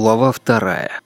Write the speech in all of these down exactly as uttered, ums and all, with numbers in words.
Глава вторая.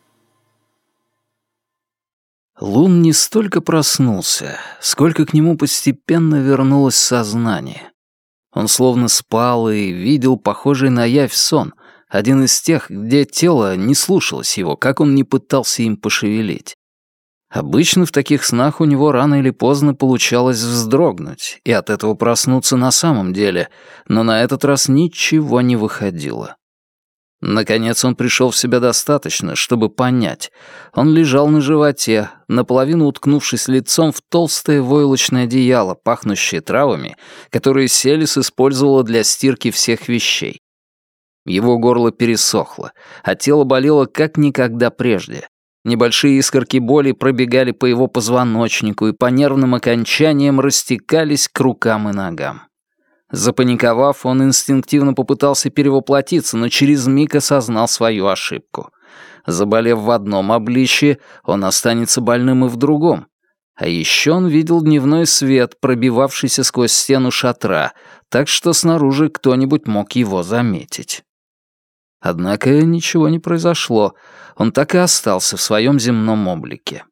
Лун не столько проснулся, сколько к нему постепенно вернулось сознание. Он словно спал и видел похожий на явь сон, один из тех, где тело не слушалось его, как он ни пытался им пошевелить. Обычно в таких снах у него рано или поздно получалось вздрогнуть и от этого проснуться на самом деле, но на этот раз ничего не выходило. Наконец он пришел в себя достаточно, чтобы понять. Он лежал на животе, наполовину уткнувшись лицом в толстое войлочное одеяло, пахнущее травами, которые Селис использовала для стирки всех вещей. Его горло пересохло, а тело болело как никогда прежде. Небольшие искорки боли пробегали по его позвоночнику и по нервным окончаниям растекались к рукам и ногам. Запаниковав, он инстинктивно попытался перевоплотиться, но через миг осознал свою ошибку. Заболев в одном обличье, он останется больным и в другом. А еще он видел дневной свет, пробивавшийся сквозь стену шатра, так что снаружи кто-нибудь мог его заметить. Однако ничего не произошло, он так и остался в своем земном облике.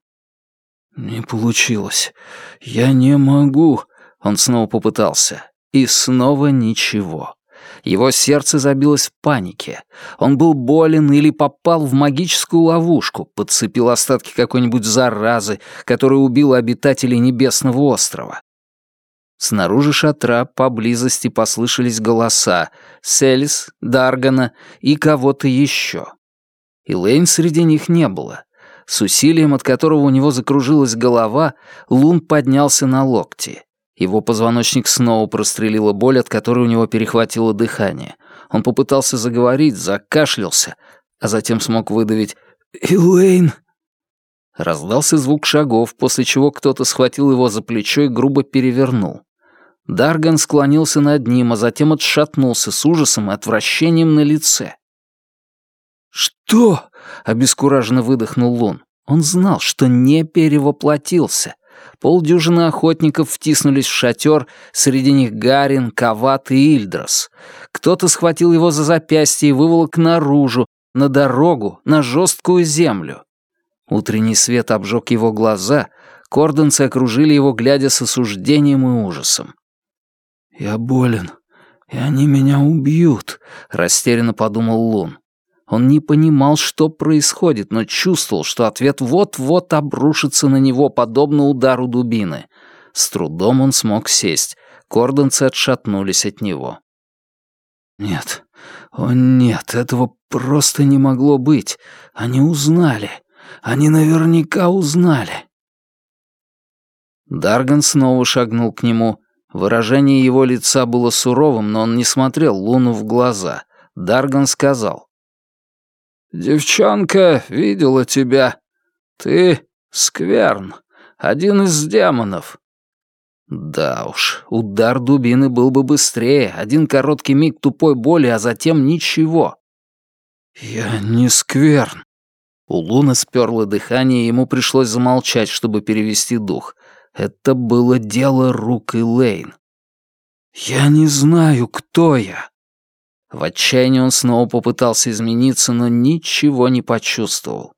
«Не получилось. Я не могу», — он снова попытался. И снова ничего. Его сердце забилось в панике. Он был болен или попал в магическую ловушку, подцепил остатки какой-нибудь заразы, которая убила обитателей Небесного острова. Снаружи шатра поблизости послышались голоса Селис, Даргана и кого-то еще. Элейн среди них не было. С усилием, от которого у него закружилась голова, Лун поднялся на локти. Его позвоночник снова прострелила боль, от которой у него перехватило дыхание. Он попытался заговорить, закашлялся, а затем смог выдавить «Элейн!». Раздался звук шагов, после чего кто-то схватил его за плечо и грубо перевернул. Дарган склонился над ним, а затем отшатнулся с ужасом и отвращением на лице. «Что?» — обескураженно выдохнул Лун. Он знал, что не перевоплотился. Полдюжины охотников втиснулись в шатер, среди них Гарин, Кават и Ильдрос. Кто-то схватил его за запястье и выволок наружу, на дорогу, на жесткую землю. Утренний свет обжег его глаза, кордонцы окружили его, глядя с осуждением и ужасом. «Я болен, и они меня убьют», — растерянно подумал Лун. Он не понимал, что происходит, но чувствовал, что ответ вот-вот обрушится на него, подобно удару дубины. С трудом он смог сесть. Кордонцы отшатнулись от него. «Нет, о нет, этого просто не могло быть. Они узнали. Они наверняка узнали». Дарган снова шагнул к нему. Выражение его лица было суровым, но он не смотрел Луну в глаза. Дарган сказал: «Девчонка видела тебя. Ты скверн, один из демонов». Да уж, удар дубины был бы быстрее, один короткий миг тупой боли, а затем ничего. «Я не скверн». У Луны сперло дыхание, и ему пришлось замолчать, чтобы перевести дух. Это было дело рук Элейн. «Я не знаю, кто я». В отчаянии он снова попытался измениться, но ничего не почувствовал.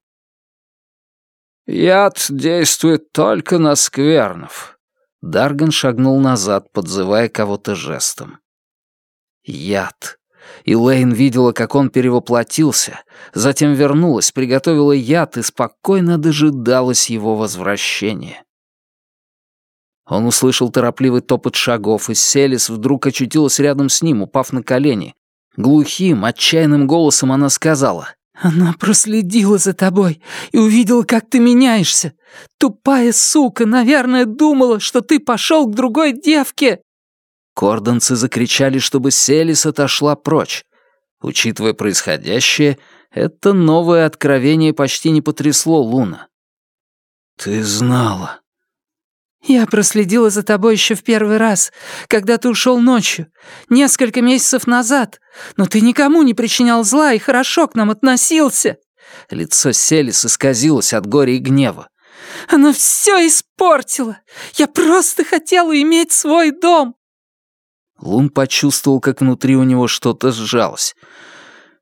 «Яд действует только на сквернов». Дарган шагнул назад, подзывая кого-то жестом. Яд. Элейн видела, как он перевоплотился, затем вернулась, приготовила яд и спокойно дожидалась его возвращения. Он услышал торопливый топот шагов, и Селис вдруг очутилась рядом с ним, упав на колени. Глухим, отчаянным голосом она сказала: «Она проследила за тобой и увидела, как ты меняешься. Тупая сука, наверное, думала, что ты пошел к другой девке». Кордонцы закричали, чтобы Селис отошла прочь. Учитывая происходящее, это новое откровение почти не потрясло Луна. «Ты знала». «Я проследила за тобой еще в первый раз, когда ты ушел ночью, несколько месяцев назад, но ты никому не причинял зла и хорошо к нам относился». Лицо Селис исказилось от горя и гнева. «Она все испортила! Я просто хотела иметь свой дом!» Лун почувствовал, как внутри у него что-то сжалось.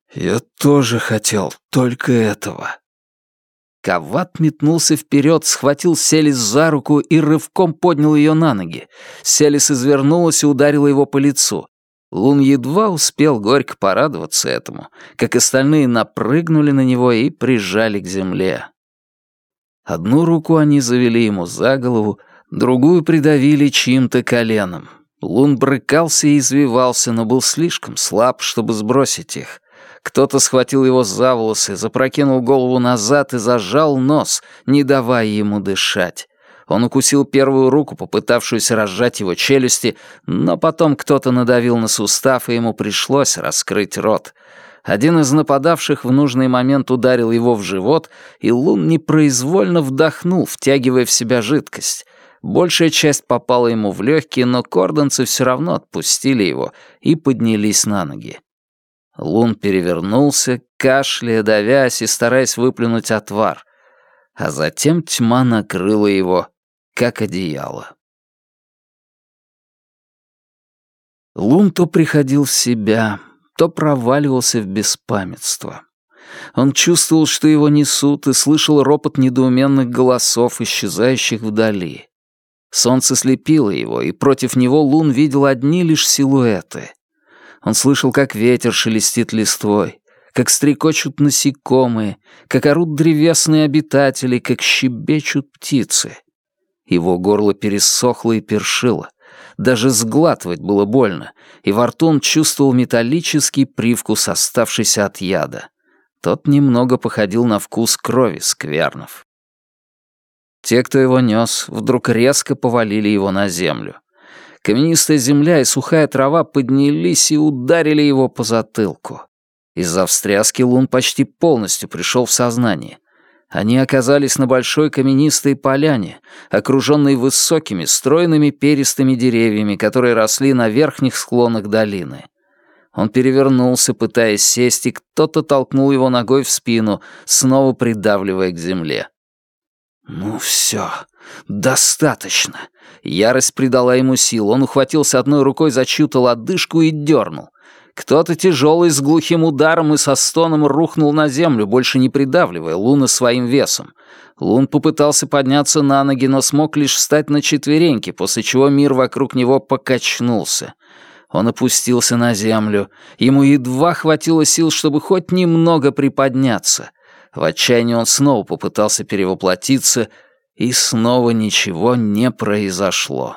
Я тоже хотел только этого. Кават метнулся вперед, схватил Селис за руку и рывком поднял ее на ноги. Селис извернулась и ударила его по лицу. Лун едва успел горько порадоваться этому, как остальные напрыгнули на него и прижали к земле. Одну руку они завели ему за голову, другую придавили чьим-то коленом. Лун брыкался и извивался, но был слишком слаб, чтобы сбросить их. Кто-то схватил его за волосы, запрокинул голову назад и зажал нос, не давая ему дышать. Он укусил первую руку, попытавшуюся разжать его челюсти, но потом кто-то надавил на сустав, и ему пришлось раскрыть рот. Один из нападавших в нужный момент ударил его в живот, и Лун непроизвольно вдохнул, втягивая в себя жидкость. Большая часть попала ему в легкие, но кордонцы все равно отпустили его и поднялись на ноги. Лун перевернулся, кашляя, давясь и стараясь выплюнуть отвар. А затем тьма накрыла его, как одеяло. Лун то приходил в себя, то проваливался в беспамятство. Он чувствовал, что его несут, и слышал ропот недоуменных голосов, исчезающих вдали. Солнце слепило его, и против него Лун видел одни лишь силуэты. Он слышал, как ветер шелестит листвой, как стрекочут насекомые, как орут древесные обитатели, как щебечут птицы. Его горло пересохло и першило. Даже сглатывать было больно, и во рту он чувствовал металлический привкус, оставшийся от яда. Тот немного походил на вкус крови сквернов. Те, кто его нес, вдруг резко повалили его на землю. Каменистая земля и сухая трава поднялись и ударили его по затылку. Из-за встряски Лун почти полностью пришел в сознание. Они оказались на большой каменистой поляне, окруженной высокими, стройными перистыми деревьями, которые росли на верхних склонах долины. Он перевернулся, пытаясь сесть, и кто-то толкнул его ногой в спину, снова придавливая к земле. «Ну все, достаточно!» Ярость придала ему сил. Он ухватился одной рукой за чью-то лодыжку и дернул. Кто-то тяжелый с глухим ударом и со стоном рухнул на землю, больше не придавливая Луна своим весом. Лун попытался подняться на ноги, но смог лишь встать на четвереньки, после чего мир вокруг него покачнулся. Он опустился на землю. Ему едва хватило сил, чтобы хоть немного приподняться. В отчаянии он снова попытался перевоплотиться, и снова ничего не произошло.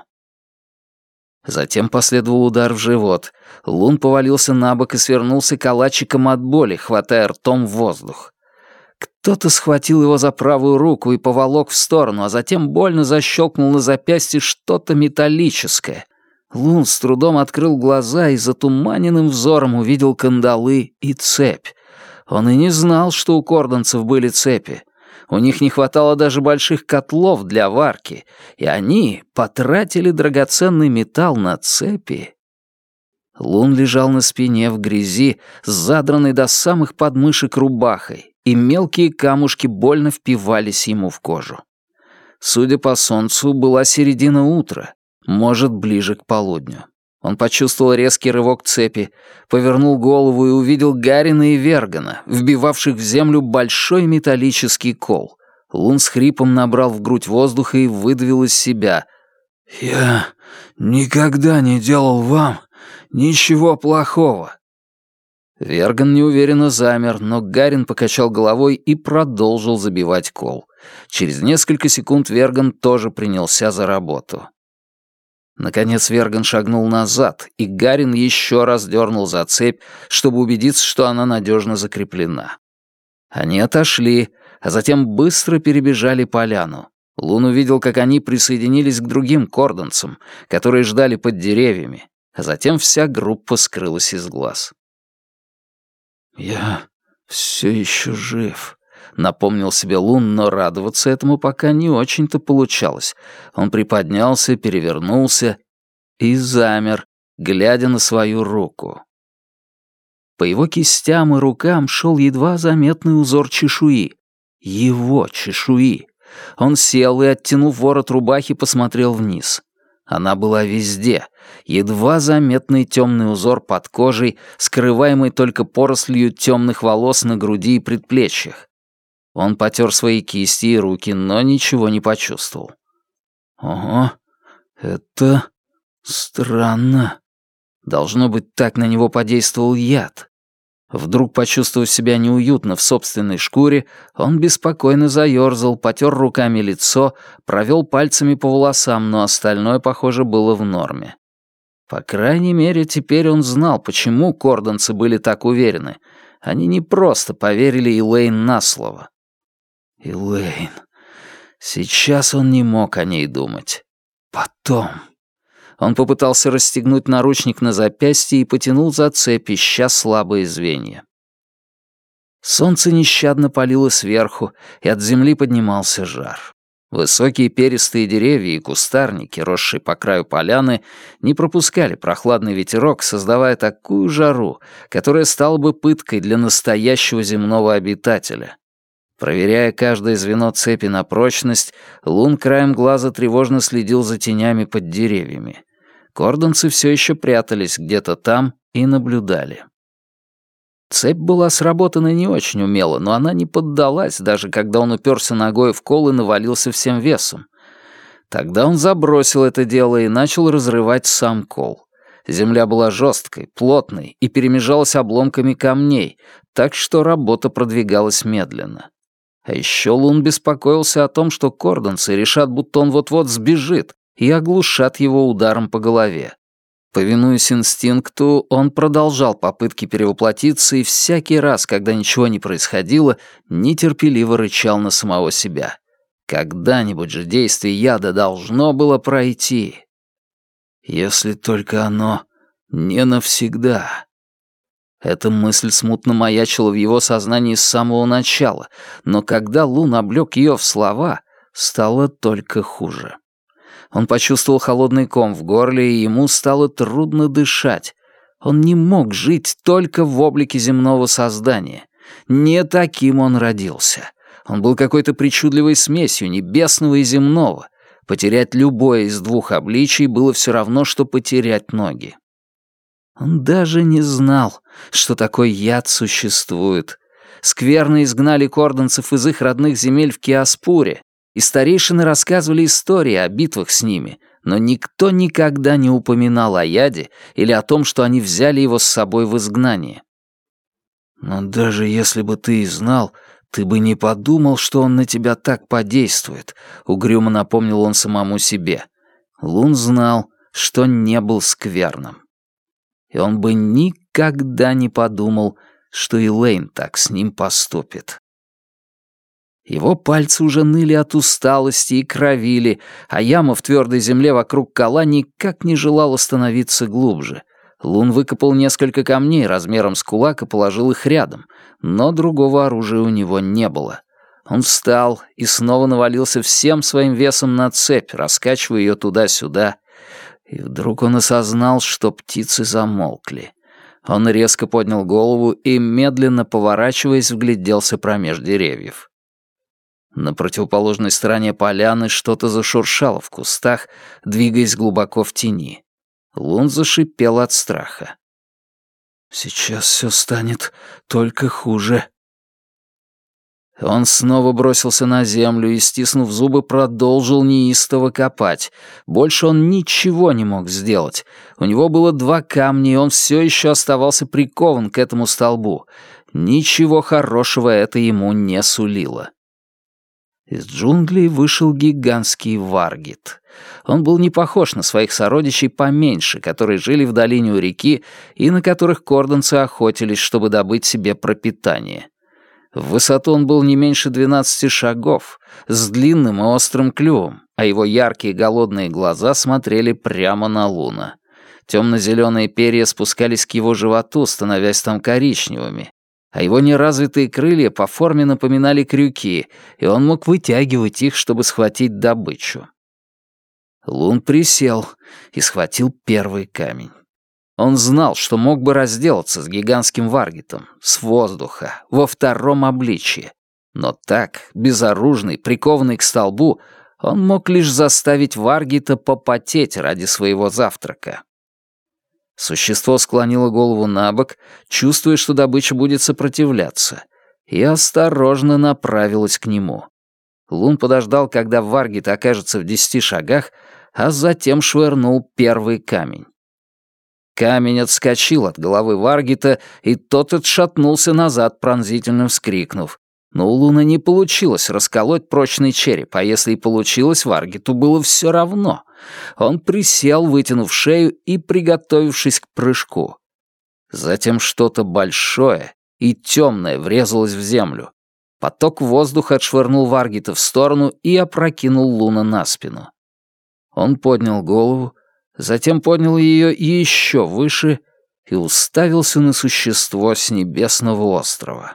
Затем последовал удар в живот. Лун повалился на бок и свернулся калачиком от боли, хватая ртом воздух. Кто-то схватил его за правую руку и поволок в сторону, а затем больно защелкнул на запястье что-то металлическое. Лун с трудом открыл глаза и затуманенным взором увидел кандалы и цепь. Он и не знал, что у кордонцев были цепи. У них не хватало даже больших котлов для варки, и они потратили драгоценный металл на цепи. Лун лежал на спине в грязи, задранной до самых подмышек рубахой, и мелкие камушки больно впивались ему в кожу. Судя по солнцу, была середина утра, может, ближе к полудню. Он почувствовал резкий рывок цепи, повернул голову и увидел Гарина и Вергана, вбивавших в землю большой металлический кол. Лун с хрипом набрал в грудь воздуха и выдавил из себя. «Я никогда не делал вам ничего плохого». Верган неуверенно замер, но Гарин покачал головой и продолжил забивать кол. Через несколько секунд Верган тоже принялся за работу. Наконец Верган шагнул назад, и Гарин еще раз дернул за цепь, чтобы убедиться, что она надежно закреплена. Они отошли, а затем быстро перебежали поляну. Лун увидел, как они присоединились к другим кордонцам, которые ждали под деревьями, а затем вся группа скрылась из глаз. «Я все еще жив», — напомнил себе Лун, но радоваться этому пока не очень-то получалось. Он приподнялся, перевернулся и замер, глядя на свою руку. По его кистям и рукам шел едва заметный узор чешуи. Его чешуи. Он сел и, оттянув ворот рубахи, посмотрел вниз. Она была везде, едва заметный темный узор под кожей, скрываемый только порослью темных волос на груди и предплечьях. Он потер свои кисти и руки, но ничего не почувствовал. Ого, это странно. Должно быть, так на него подействовал яд. Вдруг, почувствовав себя неуютно в собственной шкуре, он беспокойно заёрзал, потер руками лицо, провел пальцами по волосам, но остальное, похоже, было в норме. По крайней мере, теперь он знал, почему кордонцы были так уверены. Они не просто поверили Элейн на слово. Элейн. Сейчас он не мог о ней думать. Потом. Он попытался расстегнуть наручник на запястье и потянул за цепь, ища слабые звенья. Солнце нещадно палило сверху, и от земли поднимался жар. Высокие перистые деревья и кустарники, росшие по краю поляны, не пропускали прохладный ветерок, создавая такую жару, которая стала бы пыткой для настоящего земного обитателя. Проверяя каждое звено цепи на прочность, Лун краем глаза тревожно следил за тенями под деревьями. Кордонцы все еще прятались где-то там и наблюдали. Цепь была сработана не очень умело, но она не поддалась, даже когда он уперся ногой в кол и навалился всем весом. Тогда он забросил это дело и начал разрывать сам кол. Земля была жесткой, плотной и перемежалась обломками камней, так что работа продвигалась медленно. А еще Лун беспокоился о том, что кордонцы решат, будто он вот-вот сбежит, и оглушат его ударом по голове. Повинуясь инстинкту, он продолжал попытки перевоплотиться и всякий раз, когда ничего не происходило, нетерпеливо рычал на самого себя. Когда-нибудь же действие яда должно было пройти. Если только оно не навсегда. Эта мысль смутно маячила в его сознании с самого начала, но когда Лун облёк её в слова, стало только хуже. Он почувствовал холодный ком в горле, и ему стало трудно дышать. Он не мог жить только в облике земного создания. Не таким он родился. Он был какой-то причудливой смесью небесного и земного. Потерять любое из двух обличий было все равно, что потерять ноги. Он даже не знал, что такой яд существует. Скверны изгнали кордонцев из их родных земель в Киаспуре, и старейшины рассказывали истории о битвах с ними, но никто никогда не упоминал о яде или о том, что они взяли его с собой в изгнание. «Но даже если бы ты и знал, ты бы не подумал, что он на тебя так подействует», — угрюмо напомнил он самому себе. Лун знал, что не был скверным. И он бы никогда не подумал, что Элейн так с ним поступит. Его пальцы уже ныли от усталости и кровили, а яма в твердой земле вокруг кола никак не желала становиться глубже. Лун выкопал несколько камней размером с кулак и положил их рядом, но другого оружия у него не было. Он встал и снова навалился всем своим весом на цепь, раскачивая ее туда-сюда, и вдруг он осознал, что птицы замолкли. Он резко поднял голову и, медленно поворачиваясь, вгляделся промеж деревьев. На противоположной стороне поляны что-то зашуршало в кустах, двигаясь глубоко в тени. Лун зашипел от страха. «Сейчас все станет только хуже». Он снова бросился на землю и, стиснув зубы, продолжил неистово копать. Больше он ничего не мог сделать. У него было два камня, и он все еще оставался прикован к этому столбу. Ничего хорошего это ему не сулило. Из джунглей вышел гигантский варгит. Он был не похож на своих сородичей поменьше, которые жили в долине у реки и на которых кордонцы охотились, чтобы добыть себе пропитание. В высоту он был не меньше двенадцати шагов, с длинным и острым клювом, а его яркие голодные глаза смотрели прямо на Луна. Темно-зеленые перья спускались к его животу, становясь там коричневыми, а его неразвитые крылья по форме напоминали крюки, и он мог вытягивать их, чтобы схватить добычу. Лун присел и схватил первый камень. Он знал, что мог бы разделаться с гигантским варгитом, с воздуха, во втором обличье. Но так, безоружный, прикованный к столбу, Он мог лишь заставить Варгита попотеть ради своего завтрака. Существо склонило голову на бок, чувствуя, что добыча будет сопротивляться, и осторожно направилось к нему. Лун подождал, когда Варгит окажется в десяти шагах, а затем швырнул первый камень. Камень отскочил от головы Варгита, и тот отшатнулся назад, пронзительно вскрикнув. Но у Луна не получилось расколоть прочный череп, а если и получилось, Варгиту было все равно. Он присел, вытянув шею и приготовившись к прыжку. Затем что-то большое и темное врезалось в землю. Поток воздуха отшвырнул Варгита в сторону и опрокинул Луна на спину. Он поднял голову, затем поднял ее еще выше и уставился на существо с небесного острова.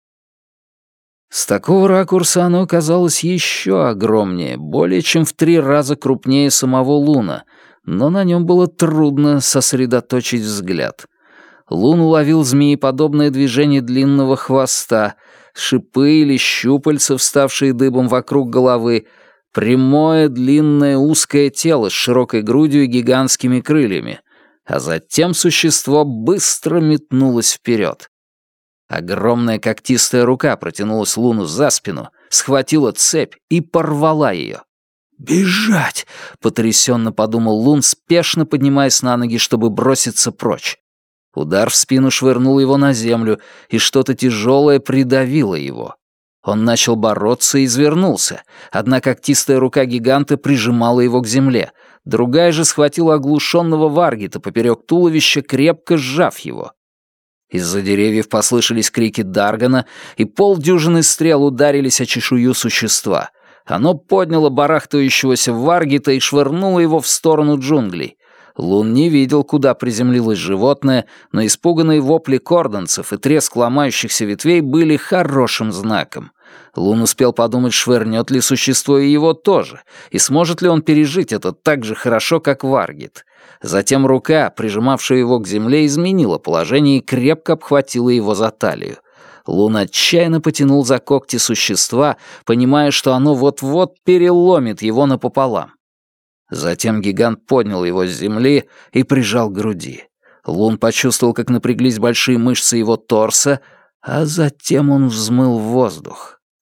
С такого ракурса оно казалось еще огромнее, более чем в три раза крупнее самого Луна, но на нем было трудно сосредоточить взгляд. Лун уловил змееподобное движение длинного хвоста, шипы или щупальца, вставшие дыбом вокруг головы, прямое, длинное, узкое тело с широкой грудью и гигантскими крыльями, а затем существо быстро метнулось вперед. Огромная когтистая рука протянулась Луну за спину, схватила цепь и порвала ее. «Бежать!» — потрясенно подумал Лун, спешно поднимаясь на ноги, чтобы броситься прочь. Удар в спину швырнул его на землю, и что-то тяжелое придавило его. Он начал бороться и извернулся. Одна когтистая рука гиганта прижимала его к земле, другая же схватила оглушенного Варгита поперек туловища, крепко сжав его. Из-за деревьев послышались крики Даргана, и полдюжины стрел ударились о чешую существа. Оно подняло барахтающегося Варгита и швырнуло его в сторону джунглей. Лун не видел, куда приземлилось животное, но испуганные вопли кордонцев и треск ломающихся ветвей были хорошим знаком. Лун успел подумать, швырнет ли существо и его тоже, и сможет ли он пережить это так же хорошо, как Варгит. Затем рука, прижимавшая его к земле, изменила положение и крепко обхватила его за талию. Лун отчаянно потянул за когти существа, понимая, что оно вот-вот переломит его напополам. Затем гигант поднял его с земли и прижал к груди. Лун почувствовал, как напряглись большие мышцы его торса, а затем он взмыл в воздух.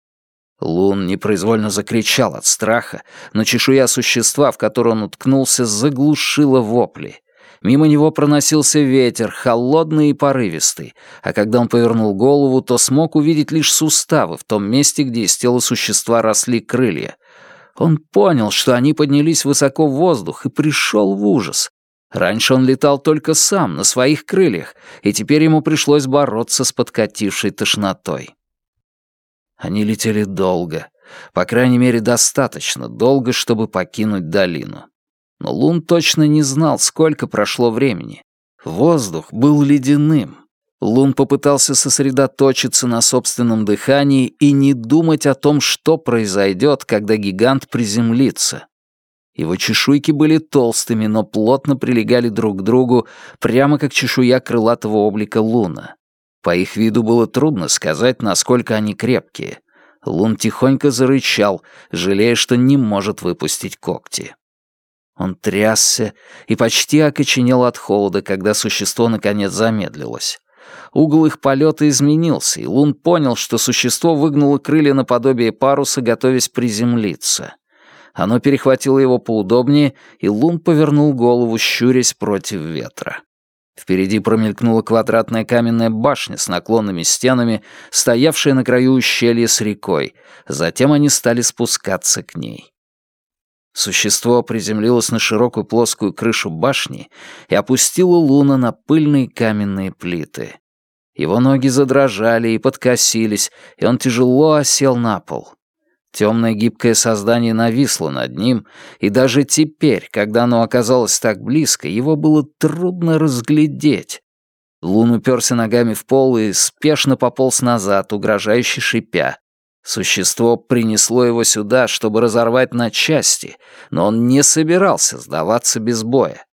Лун непроизвольно закричал от страха, но чешуя существа, в которую он уткнулся, заглушила вопли. Мимо него проносился ветер, холодный и порывистый, а когда он повернул голову, то смог увидеть лишь суставы в том месте, где из тела существа росли крылья. Он понял, что они поднялись высоко в воздух, и пришел в ужас. Раньше он летал только сам, на своих крыльях, и теперь ему пришлось бороться с подкатившей тошнотой. Они летели долго, по крайней мере, достаточно долго, чтобы покинуть долину. Но Лун точно не знал, сколько прошло времени. Воздух был ледяным. Лун попытался сосредоточиться на собственном дыхании и не думать о том, что произойдет, когда гигант приземлится. Его чешуйки были толстыми, но плотно прилегали друг к другу, прямо как чешуя крылатого облика Луна. По их виду было трудно сказать, насколько они крепкие. Лун тихонько зарычал, жалея, что не может выпустить когти. Он трясся и почти окоченел от холода, когда существо наконец замедлилось. Угол их полета изменился, и Лун понял, что существо выгнуло крылья наподобие паруса, готовясь приземлиться. Оно перехватило его поудобнее, и Лун повернул голову, щурясь против ветра. Впереди промелькнула квадратная каменная башня с наклонными стенами, стоявшая на краю ущелья с рекой. Затем они стали спускаться к ней. Существо приземлилось на широкую плоскую крышу башни и опустило Луна на пыльные каменные плиты. Его ноги задрожали и подкосились, и он тяжело осел на пол. Темное гибкое создание нависло над ним, и даже теперь, когда оно оказалось так близко, его было трудно разглядеть. Лун уперся ногами в пол и спешно пополз назад, угрожающе шипя. Существо принесло его сюда, чтобы разорвать на части, но он не собирался сдаваться без боя.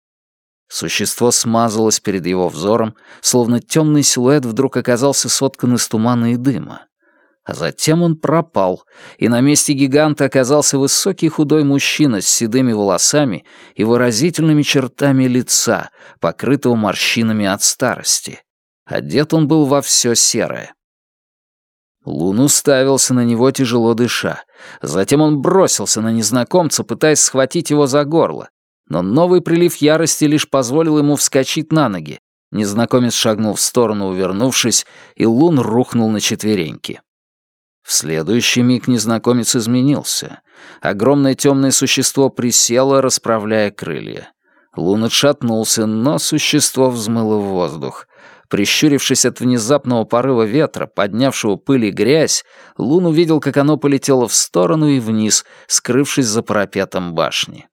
Существо смазалось перед его взором, словно темный силуэт вдруг оказался соткан из тумана и дыма. А затем он пропал, и на месте гиганта оказался высокий худой мужчина с седыми волосами и выразительными чертами лица, покрытого морщинами от старости. Одет он был во все серое. Лун уставился на него, тяжело дыша. Затем он бросился на незнакомца, пытаясь схватить его за горло. Но новый прилив ярости лишь позволил ему вскочить на ноги. Незнакомец шагнул в сторону, увернувшись, и Лун рухнул на четвереньки. В следующий миг незнакомец изменился. Огромное темное существо присело, расправляя крылья. Лун отшатнулся, но существо взмыло в воздух. Прищурившись от внезапного порыва ветра, поднявшего пыль и грязь, Лун увидел, как оно полетело в сторону и вниз, скрывшись за парапетом башни.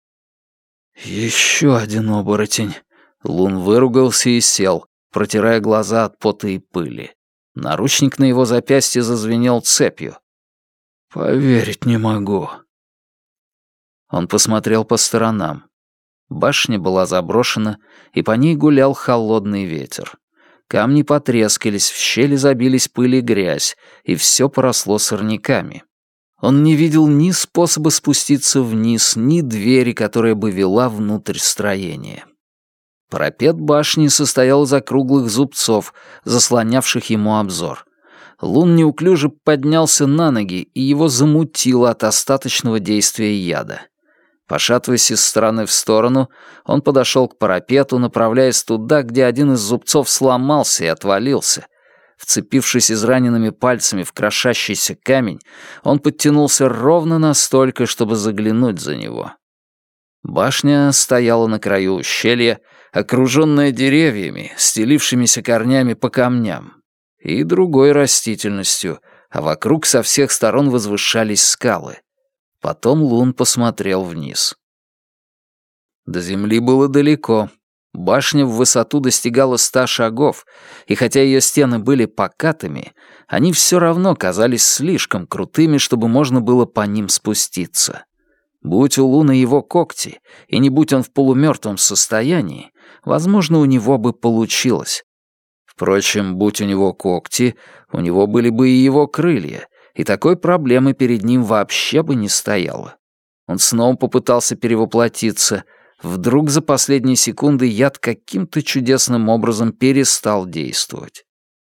«Еще один оборотень!» Лун выругался и сел, протирая глаза от пота и пыли. Наручник на его запястье зазвенел цепью. «Поверить не могу». Он посмотрел по сторонам. Башня была заброшена, и по ней гулял холодный ветер. Камни потрескались, в щели забились пыль и грязь, и все поросло сорняками. Он не видел ни способа спуститься вниз, ни двери, которая бы вела внутрь строения. Парапет башни состоял из округлых зубцов, заслонявших ему обзор. Лун неуклюже поднялся на ноги, и его замутило от остаточного действия яда. Пошатываясь из стороны в сторону, он подошел к парапету, направляясь туда, где один из зубцов сломался и отвалился. Вцепившись израненными пальцами в крошащийся камень, он подтянулся ровно настолько, чтобы заглянуть за него. Башня стояла на краю ущелья, окруженная деревьями, стелившимися корнями по камням, и другой растительностью, а вокруг со всех сторон возвышались скалы. Потом Лун посмотрел вниз. До земли было далеко. Башня в высоту достигала ста шагов, и хотя ее стены были покатыми, они все равно казались слишком крутыми, чтобы можно было по ним спуститься. Будь у Луна его когти, и не будь он в полумертвом состоянии, возможно, у него бы получилось. Впрочем, будь у него когти, у него были бы и его крылья, и такой проблемы перед ним вообще бы не стояло. Он снова попытался перевоплотиться. Вдруг за последние секунды яд каким-то чудесным образом перестал действовать.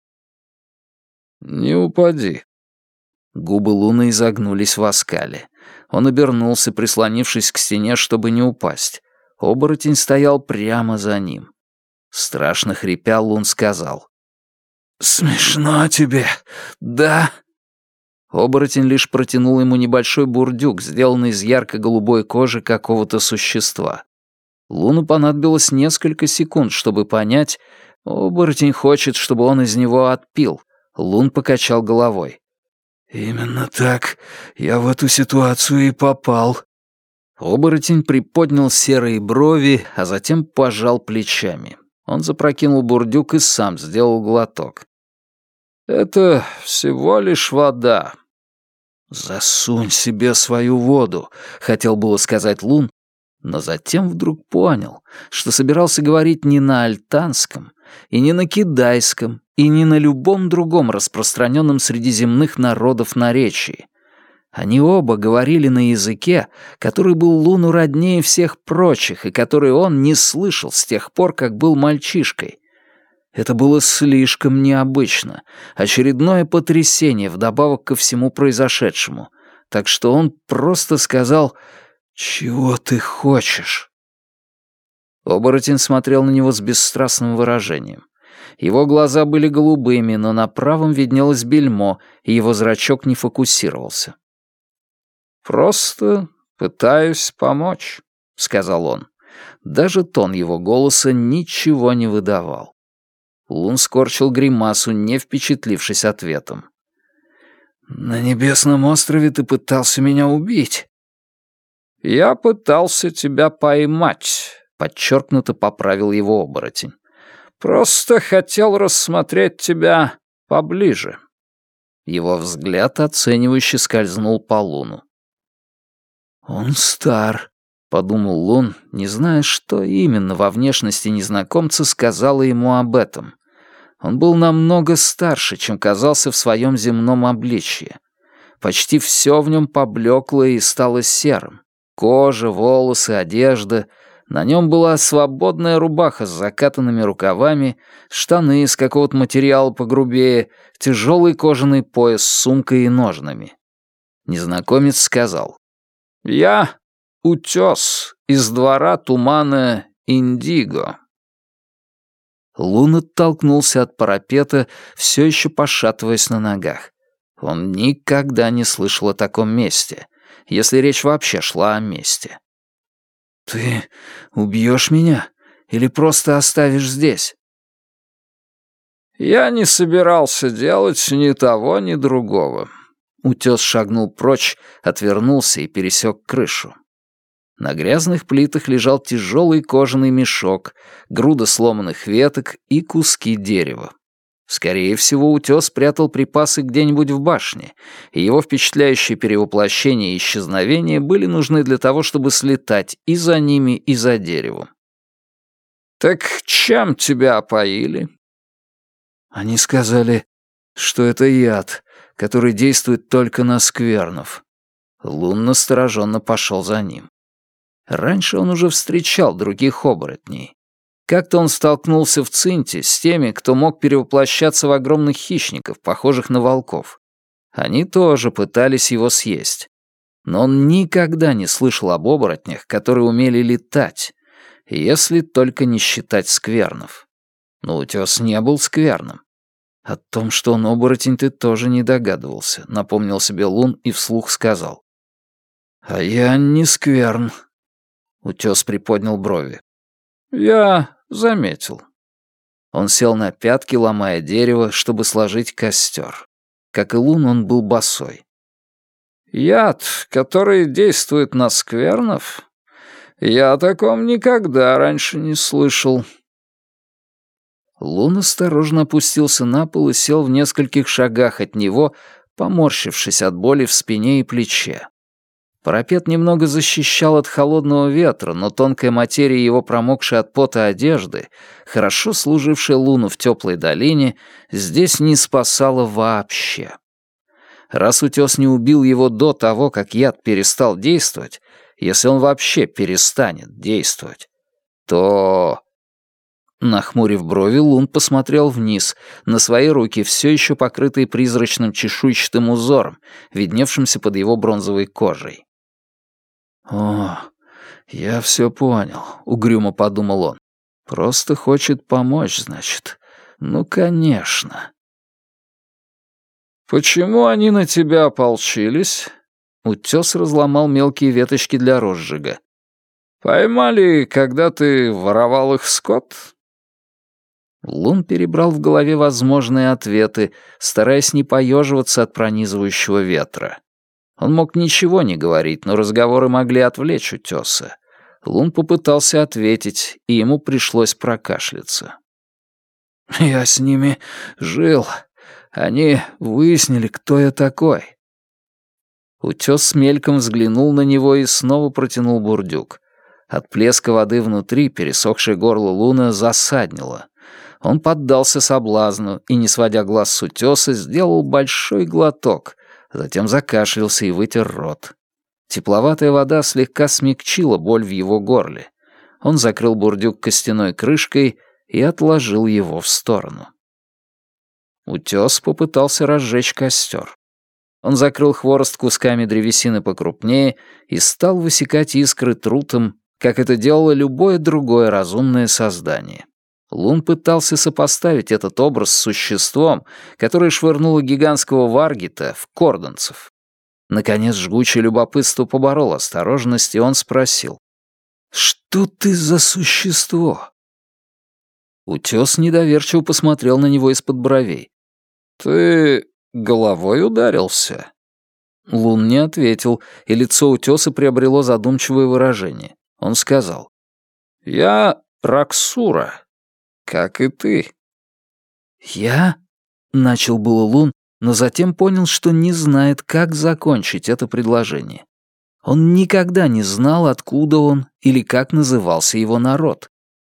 «Не упади». Губы Луны изогнулись в оскале. Он обернулся, прислонившись к стене, чтобы не упасть. Оборотень стоял прямо за ним. Страшно хрипя, Лун сказал: «Смешно тебе, да?» Оборотень лишь протянул ему небольшой бурдюк, сделанный из ярко-голубой кожи какого-то существа. Луну понадобилось несколько секунд, чтобы понять, оборотень хочет, чтобы он из него отпил. Лун покачал головой. «Именно так я в эту ситуацию и попал». Оборотень приподнял серые брови, а затем пожал плечами. Он запрокинул бурдюк и сам сделал глоток. «Это всего лишь вода». «Засунь себе свою воду», — хотел было сказать Лун, но затем вдруг понял, что собирался говорить не на альтанском, и не на кидайском, и не на любом другом распространенном среди земных народов наречии. Они оба говорили на языке, который был Луну роднее всех прочих, и который он не слышал с тех пор, как был мальчишкой. Это было слишком необычно, очередное потрясение вдобавок ко всему произошедшему, так что он просто сказал «Чего ты хочешь?». Оборотень смотрел на него с бесстрастным выражением. Его глаза были голубыми, но на правом виднелось бельмо, и его зрачок не фокусировался. «Просто пытаюсь помочь», — сказал он. Даже тон его голоса ничего не выдавал. Лун скорчил гримасу, не впечатлившись ответом. «На Небесном острове ты пытался меня убить». «Я пытался тебя поймать», — подчеркнуто поправил его оборотень. «Просто хотел рассмотреть тебя поближе». Его взгляд оценивающе скользнул по Луну. «Он стар», — подумал Лун, не зная, что именно во внешности незнакомца сказала ему об этом. Он был намного старше, чем казался в своем земном обличье. Почти все в нем поблекло и стало серым. Кожа, волосы, одежда. На нем была свободная рубаха с закатанными рукавами, штаны из какого-то материала погрубее, тяжелый кожаный пояс с сумкой и ножнами. Незнакомец сказал: «Я утес из двора тумана Индиго». Лун оттолкнулся от парапета, все еще пошатываясь на ногах. Он никогда не слышал о таком месте, если речь вообще шла о месте. «Ты убьешь меня или просто оставишь здесь?» «Я не собирался делать ни того, ни другого». Утес шагнул прочь, отвернулся и пересек крышу. На грязных плитах лежал тяжелый кожаный мешок, груда сломанных веток и куски дерева. Скорее всего, утес прятал припасы где-нибудь в башне, и его впечатляющие перевоплощения и исчезновения были нужны для того, чтобы слетать и за ними, и за деревом. «Так чем тебя опоили?» Они сказали, что это яд, который действует только на сквернов. Лун настороженно пошел за ним. Раньше он уже встречал других оборотней. Как-то он столкнулся в Цинте с теми, кто мог перевоплощаться в огромных хищников, похожих на волков. Они тоже пытались его съесть. Но он никогда не слышал об оборотнях, которые умели летать, если только не считать сквернов. Но утес не был скверным. О том, что он оборотень, ты тоже не догадывался, напомнил себе Лун и вслух сказал. «А я не скверн». Утес приподнял брови. «Я заметил». Он сел на пятки, ломая дерево, чтобы сложить костер. Как и Лун, он был босой. «Яд, который действует на сквернов? Я о таком никогда раньше не слышал». Лун осторожно опустился на пол и сел в нескольких шагах от него, поморщившись от боли в спине и плече. Парапет немного защищал от холодного ветра, но тонкая материя его промокшей от пота одежды, хорошо служившая Луну в теплой долине, здесь не спасала вообще. Раз утес не убил его до того, как яд перестал действовать, если он вообще перестанет действовать, то... Нахмурив брови, Лун посмотрел вниз, на свои руки, все еще покрытые призрачным чешуйчатым узором, видневшимся под его бронзовой кожей. «О, я все понял», — угрюмо подумал он. «Просто хочет помочь, значит. Ну, конечно». «Почему они на тебя ополчились?» Утес разломал мелкие веточки для розжига. «Поймали, когда ты воровал их скот?» Лун перебрал в голове возможные ответы, стараясь не поеживаться от пронизывающего ветра. Он мог ничего не говорить, но разговоры могли отвлечь утеса. Лун попытался ответить, и ему пришлось прокашляться. «Я с ними жил. Они выяснили, кто я такой». Утес с мельком взглянул на него и снова протянул бурдюк. От плеска воды внутри пересохшее горло Луна засаднило. Он поддался соблазну и, не сводя глаз с утеса, сделал большой глоток, затем закашлялся и вытер рот. Тепловатая вода слегка смягчила боль в его горле. Он закрыл бурдюк костяной крышкой и отложил его в сторону. Утес попытался разжечь костер. Он закрыл хворост кусками древесины покрупнее и стал высекать искры трутом, как это делало любое другое разумное создание. Лун пытался сопоставить этот образ с существом, которое швырнуло гигантского варгита в кордонцев. Наконец жгучее любопытство побороло осторожность, и он спросил: «Что ты за существо?» Утес недоверчиво посмотрел на него из-под бровей. «Ты головой ударился?» Лун не ответил, и лицо утеса приобрело задумчивое выражение. Он сказал: «Я Раксура, как и ты». «Я?» — начал было Лун, но затем понял, что не знает, как закончить это предложение. Он никогда не знал, откуда он или как назывался его народ.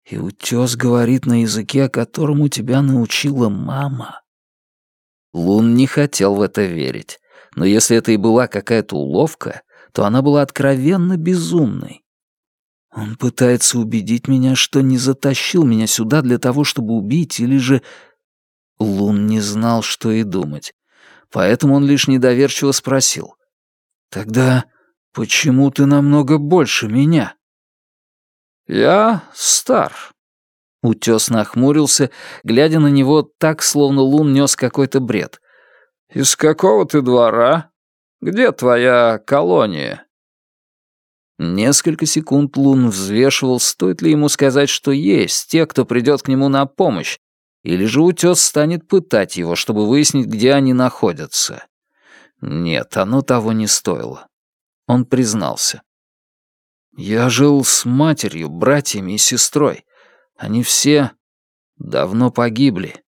И утёс говорит на языке, которому тебя научила мама. Лун не хотел в это верить, но если это и была какая-то уловка, то она была откровенно безумной. Он пытается убедить меня, что не затащил меня сюда для того, чтобы убить, или же... Лун не знал, что и думать. Поэтому он лишь недоверчиво спросил. «Тогда почему ты намного больше меня?» «Я стар». Утёс нахмурился, глядя на него так, словно Лун нёс какой-то бред. «Из какого ты двора? Где твоя колония?» Несколько секунд Лун взвешивал, стоит ли ему сказать, что есть те, кто придёт к нему на помощь, или же утёс станет пытать его, чтобы выяснить, где они находятся. Нет, оно того не стоило. Он признался. «Я жил с матерью, братьями и сестрой. Они все давно погибли».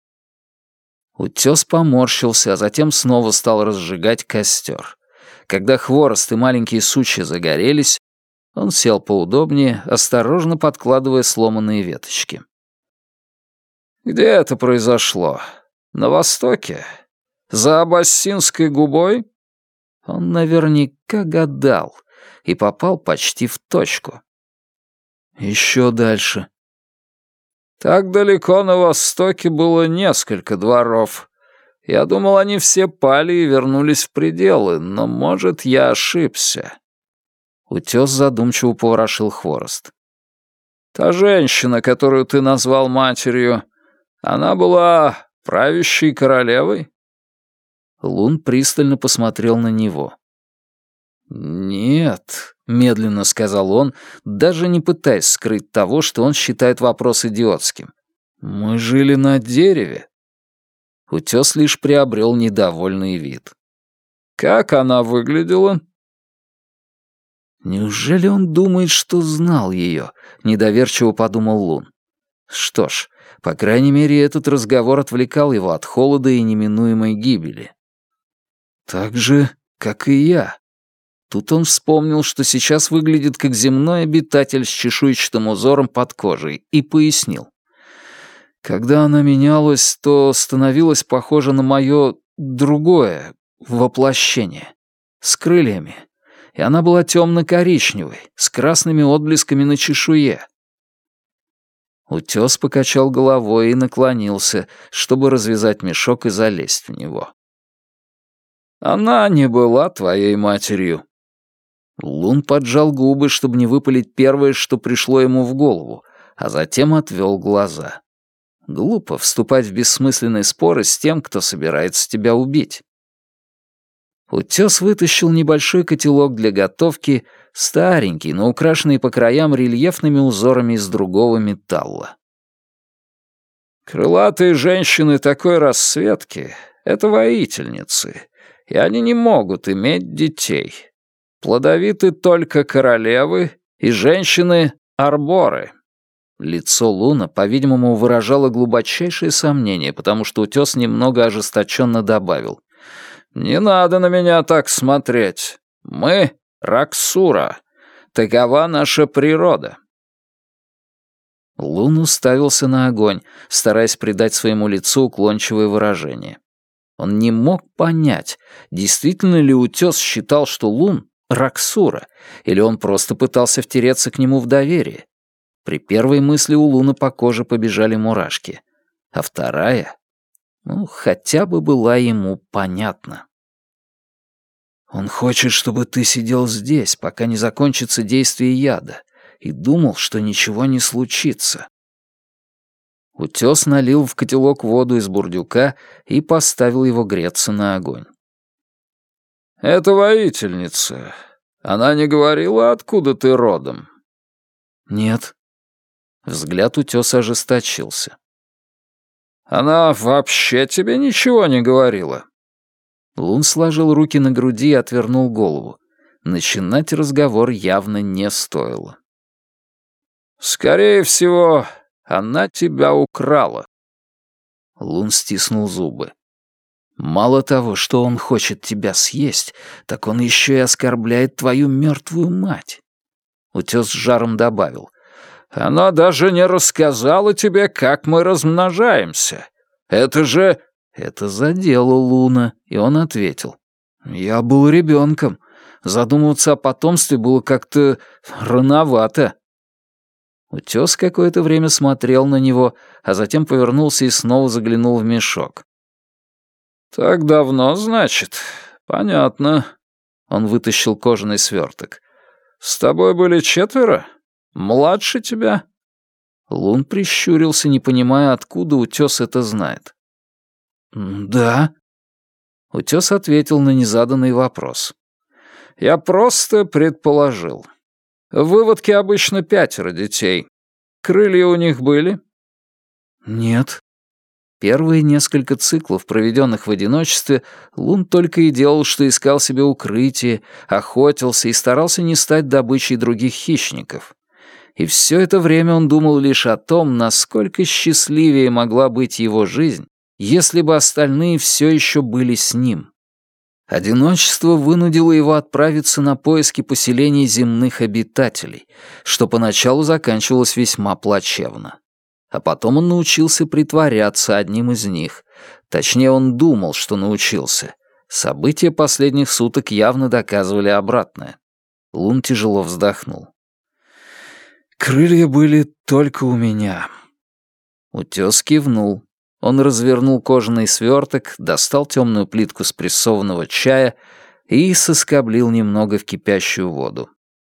Утёс поморщился, а затем снова стал разжигать костер. Когда хворост и маленькие сучья загорелись, он сел поудобнее, осторожно подкладывая сломанные веточки. «Где это произошло? На востоке? За Абассинской губой?» Он наверняка гадал и попал почти в точку. Еще дальше. «Так далеко на востоке было несколько дворов. Я думал, они все пали и вернулись в пределы, но, может, я ошибся». Утес задумчиво поворошил хворост. «Та женщина, которую ты назвал матерью, она была правящей королевой?» Лун пристально посмотрел на него. «Нет», — медленно сказал он, даже не пытаясь скрыть того, что он считает вопрос идиотским. «Мы жили на дереве». Утес лишь приобрел недовольный вид. «Как она выглядела?» «Неужели он думает, что знал ее?» — недоверчиво подумал Лун. Что ж, по крайней мере, этот разговор отвлекал его от холода и неминуемой гибели. «Так же, как и я». Тут он вспомнил, что сейчас выглядит как земной обитатель с чешуйчатым узором под кожей, и пояснил. «Когда она менялась, то становилась похожа на мое другое воплощение, с крыльями, и она была темно-коричневой, с красными отблесками на чешуе». Утес покачал головой и наклонился, чтобы развязать мешок и залезть в него. «Она не была твоей матерью». Лун поджал губы, чтобы не выпалить первое, что пришло ему в голову, а затем отвел глаза. Глупо вступать в бессмысленные споры с тем, кто собирается тебя убить. Утес вытащил небольшой котелок для готовки, старенький, но украшенный по краям рельефными узорами из другого металла. «Крылатые женщины такой расцветки — это воительницы, и они не могут иметь детей. Плодовиты только королевы и женщины-арборы». Лицо Луна, по-видимому, выражало глубочайшее сомнение, потому что утес немного ожесточенно добавил. «Не надо на меня так смотреть. Мы — Раксура. Такова наша природа». Лун уставился на огонь, стараясь придать своему лицу уклончивое выражение. Он не мог понять, действительно ли утес считал, что Лун — Раксура, или он просто пытался втереться к нему в доверие. При первой мысли у Луна по коже побежали мурашки, а вторая, ну, хотя бы была ему понятна. «Он хочет, чтобы ты сидел здесь, пока не закончится действие яда, и думал, что ничего не случится». Утес налил в котелок воду из бурдюка и поставил его греться на огонь. «Это воительница. Она не говорила, откуда ты родом?» «Нет». Взгляд утеса ожесточился. «Она вообще тебе ничего не говорила?» Лун сложил руки на груди и отвернул голову. Начинать разговор явно не стоило. «Скорее всего, она тебя украла». Лун стиснул зубы. «Мало того, что он хочет тебя съесть, так он еще и оскорбляет твою мертвую мать». Утес с жаром добавил. Она даже не рассказала тебе, как мы размножаемся. Это же...» Это задело Луна, и он ответил. «Я был ребенком. Задумываться о потомстве было как-то рановато». Утес какое-то время смотрел на него, а затем повернулся и снова заглянул в мешок. «Так давно, значит? Понятно». Он вытащил кожаный сверток. «С тобой были четверо? Младше тебя?» Лун прищурился, не понимая, откуда утес это знает. «Да». Утес ответил на незаданный вопрос. «Я просто предположил. В выводке обычно пятеро детей. Крылья у них были?» «Нет». Первые несколько циклов, проведенных в одиночестве, Лун только и делал, что искал себе укрытие, охотился и старался не стать добычей других хищников. И все это время он думал лишь о том, насколько счастливее могла быть его жизнь, если бы остальные все еще были с ним. Одиночество вынудило его отправиться на поиски поселений земных обитателей, что поначалу заканчивалось весьма плачевно. А потом он научился притворяться одним из них. Точнее, он думал, что научился. События последних суток явно доказывали обратное. Лун тяжело вздохнул. «Крылья были только у меня». Утес кивнул. Он развернул кожаный сверток, достал темную плитку спрессованного чая и соскоблил немного в кипящую воду.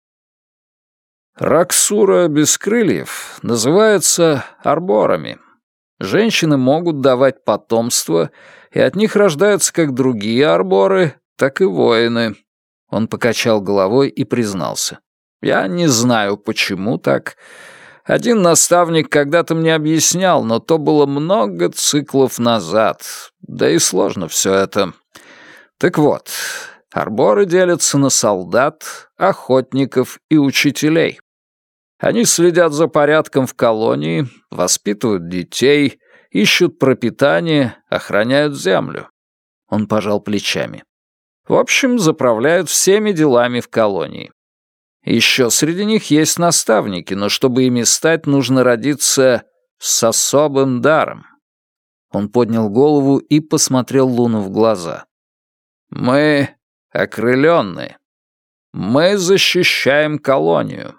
Раксура без крыльев называется арборами. Женщины могут давать потомство, и от них рождаются как другие арборы, так и воины. Он покачал головой и признался. Я не знаю, почему так. Один наставник когда-то мне объяснял, но то было много циклов назад. Да и сложно все это. Так вот, арборы делятся на солдат, охотников и учителей. Они следят за порядком в колонии, воспитывают детей, ищут пропитание, охраняют землю. Он пожал плечами. В общем, заправляют всеми делами в колонии. Еще среди них есть наставники, но чтобы ими стать, нужно родиться с особым даром. Он поднял голову и посмотрел Луну в глаза. Мы окрыленные. Мы защищаем колонию.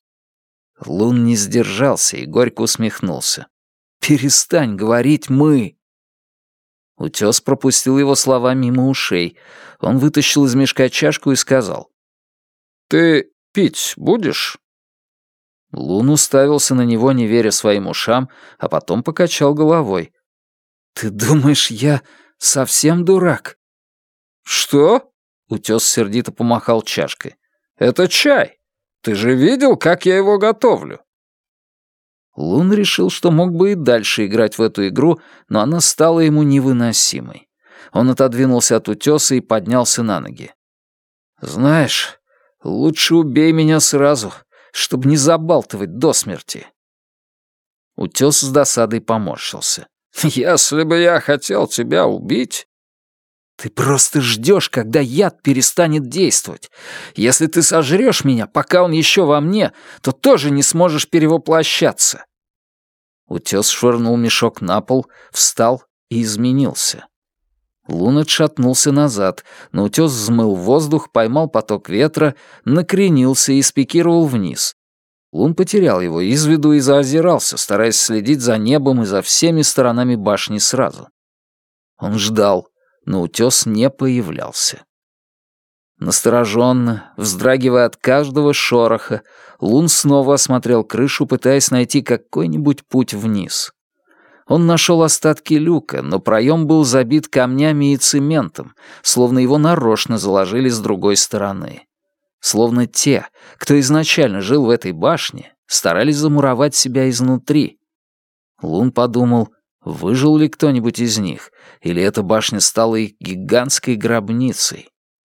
Лун не сдержался и горько усмехнулся. «Перестань говорить «мы». Утес пропустил его слова мимо ушей. Он вытащил из мешка чашку и сказал. «Ты пить будешь?» Лун уставился на него, не веря своим ушам, а потом покачал головой. «Ты думаешь, я совсем дурак?» «Что?» — утес сердито помахал чашкой. «Это чай. Ты же видел, как я его готовлю?» Лун решил, что мог бы и дальше играть в эту игру, но она стала ему невыносимой. Он отодвинулся от утеса и поднялся на ноги. «Знаешь, лучше убей меня сразу, чтобы не забалтывать до смерти». Утес с досадой поморщился. «Если бы я хотел тебя убить...» «Ты просто ждешь, когда яд перестанет действовать. Если ты сожрешь меня, пока он еще во мне, то тоже не сможешь перевоплощаться». Утес швырнул мешок на пол, встал и изменился. Лун отшатнулся назад, но утес взмыл воздух, поймал поток ветра, накренился и спикировал вниз. Лун потерял его из виду и заозирался, стараясь следить за небом и за всеми сторонами башни сразу. Он ждал, но утес не появлялся. Настороженно, вздрагивая от каждого шороха, Лун снова осмотрел крышу, пытаясь найти какой-нибудь путь вниз. Он нашел остатки люка, но проем был забит камнями и цементом, словно его нарочно заложили с другой стороны. Словно те, кто изначально жил в этой башне, старались замуровать себя изнутри. Лун подумал, выжил ли кто-нибудь из них, или эта башня стала их гигантской гробницей.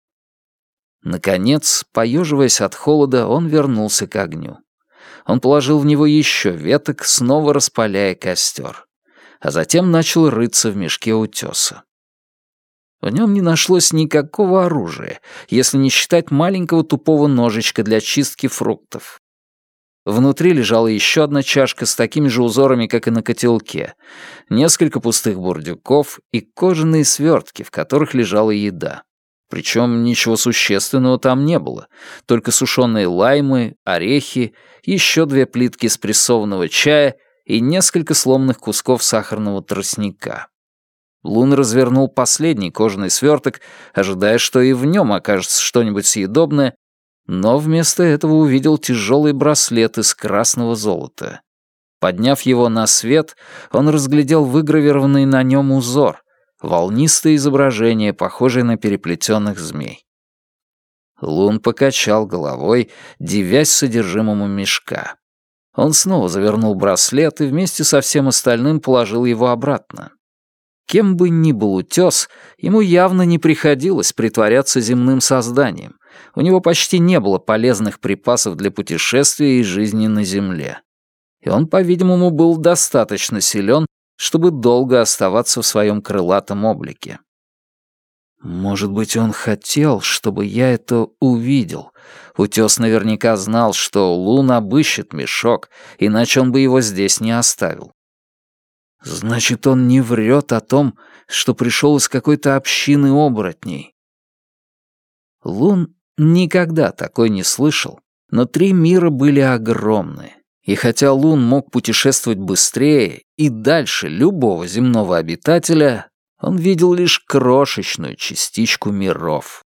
Наконец, поеживаясь от холода, он вернулся к огню. Он положил в него еще веток, снова распаляя костер. А затем начал рыться в мешке утеса. В нем не нашлось никакого оружия, если не считать маленького тупого ножичка для чистки фруктов. Внутри лежала еще одна чашка с такими же узорами, как и на котелке, несколько пустых бурдюков и кожаные свертки, в которых лежала еда. Причем ничего существенного там не было, только сушеные лаймы, орехи, еще две плитки спрессованного чая и несколько сломанных кусков сахарного тростника. Лун развернул последний кожаный сверток, ожидая, что и в нем окажется что-нибудь съедобное, но вместо этого увидел тяжелый браслет из красного золота. Подняв его на свет, он разглядел выгравированный на нем узор, волнистое изображение, похожее на переплетенных змей. Лун покачал головой, дивясь содержимому мешка. Он снова завернул браслет и вместе со всем остальным положил его обратно. Кем бы ни был утес, ему явно не приходилось притворяться земным созданием. У него почти не было полезных припасов для путешествия и жизни на земле. И он, по-видимому, был достаточно силен, чтобы долго оставаться в своем крылатом облике. Может быть, он хотел, чтобы я это увидел. Утес наверняка знал, что Лун обыщет мешок, иначе он бы его здесь не оставил. Значит, он не врет о том, что пришел из какой-то общины оборотней. Лун никогда такой не слышал, но три мира были огромны. И хотя Лун мог путешествовать быстрее и дальше любого земного обитателя, он видел лишь крошечную частичку миров.